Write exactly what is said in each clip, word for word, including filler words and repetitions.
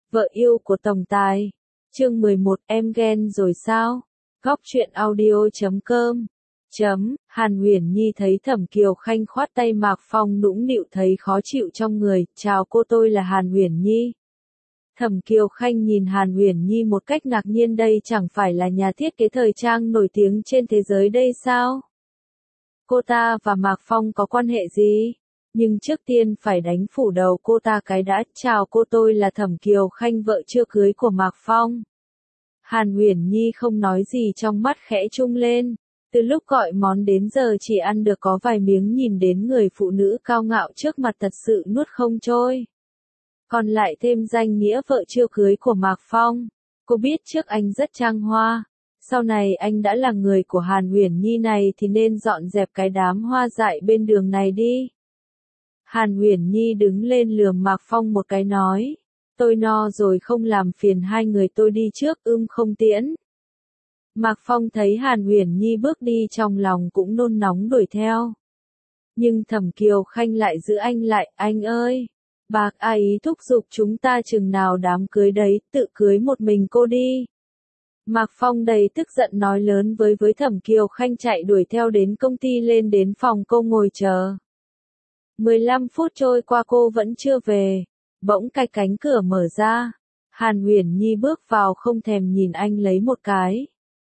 Vợ yêu của tổng tài. Chương mười một, em ghen rồi sao? Góc truyện audio chấm com. Chấm, Hàn Huyền Nhi thấy Thẩm Kiều Khanh khoát tay Mạc Phong nũng nịu thấy khó chịu trong người, chào cô, tôi là Hàn Huyền Nhi. Thẩm Kiều Khanh nhìn Hàn Huyền Nhi một cách ngạc nhiên, đây chẳng phải là nhà thiết kế thời trang nổi tiếng trên thế giới đây sao? Cô ta và Mạc Phong có quan hệ gì? Nhưng trước tiên phải đánh phủ đầu cô ta cái đã. Chào cô, tôi là Thẩm Kiều Khanh, vợ chưa cưới của Mạc Phong. Hàn Huyền Nhi không nói gì, trong mắt khẽ trung lên. Từ lúc gọi món đến giờ chỉ ăn được có vài miếng, nhìn đến người phụ nữ cao ngạo trước mặt thật sự nuốt không trôi. Còn lại thêm danh nghĩa vợ chưa cưới của Mạc Phong. Cô biết trước anh rất trang hoa. Sau này anh đã là người của Hàn Huyền Nhi này thì nên dọn dẹp cái đám hoa dại bên đường này đi. Hàn Huyền Nhi đứng lên lườm Mạc Phong một cái nói. Tôi no rồi, không làm phiền hai người, tôi đi trước. Ưm không tiễn. Mạc Phong thấy Hàn Huyền Nhi bước đi trong lòng cũng nôn nóng đuổi theo. Nhưng Thẩm Kiều Khanh lại giữ anh lại. Anh ơi! Bác ấy thúc giục chúng ta chừng nào đám cưới đấy, tự cưới một mình cô đi. Mạc Phong đầy tức giận nói lớn với với Thẩm Kiều Khanh, chạy đuổi theo đến công ty, lên đến phòng cô ngồi chờ. mười lăm phút trôi qua cô vẫn chưa về. Bỗng cái cánh cửa mở ra. Hàn Huyền Nhi bước vào không thèm nhìn anh lấy một cái.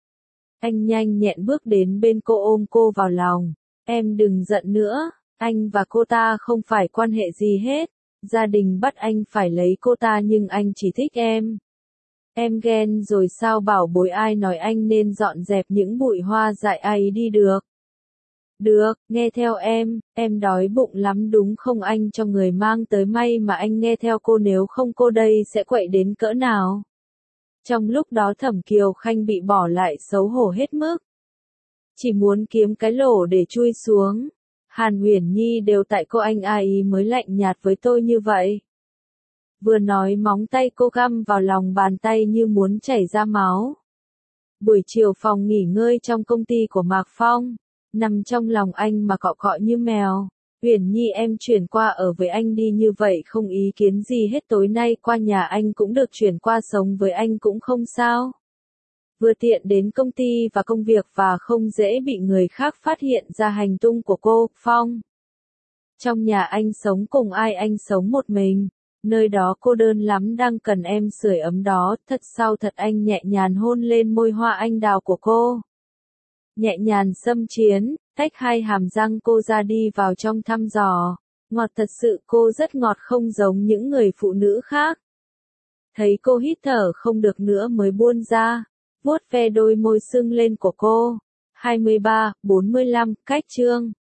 Anh nhanh nhẹn bước đến bên cô, ôm cô vào lòng. Em đừng giận nữa, anh và cô ta không phải quan hệ gì hết. Gia đình bắt anh phải lấy cô ta nhưng anh chỉ thích em. Em ghen rồi sao bảo bối, ai nói anh nên dọn dẹp những bụi hoa dại ấy đi được. Được, nghe theo em, em đói bụng lắm đúng không, anh cho người mang tới, may mà anh nghe theo cô, nếu không cô đây sẽ quậy đến cỡ nào. Trong lúc đó Thẩm Kiều Khanh bị bỏ lại xấu hổ hết mức. Chỉ muốn kiếm cái lỗ để chui xuống. Hàn Huyền Nhi, đều tại cô, anh ai mới lạnh nhạt với tôi như vậy. Vừa nói móng tay cô găm vào lòng bàn tay như muốn chảy ra máu. Buổi chiều phòng nghỉ ngơi trong công ty của Mạc Phong. Nằm trong lòng anh mà cọ cọ như mèo. Huyền Nhi, em chuyển qua ở với anh đi, như vậy không ý kiến gì hết, tối nay qua nhà anh cũng được, chuyển qua sống với anh cũng không sao. Vừa tiện đến công ty và công việc và không dễ bị người khác phát hiện ra hành tung của cô. Phong. Trong nhà anh sống cùng ai? Anh sống một mình. Nơi đó cô đơn lắm, đang cần em sưởi ấm đó. Thật sao thật? Anh nhẹ nhàng hôn lên môi hoa anh đào của cô. Nhẹ nhàng xâm chiếm, tách hai hàm răng cô ra, đi vào trong thăm dò. Ngọt thật sự, cô rất ngọt, không giống những người phụ nữ khác. Thấy cô hít thở không được nữa mới buông ra. Vuốt ve đôi môi sưng lên của cô. hai mươi ba, bốn mươi lăm, cách chương.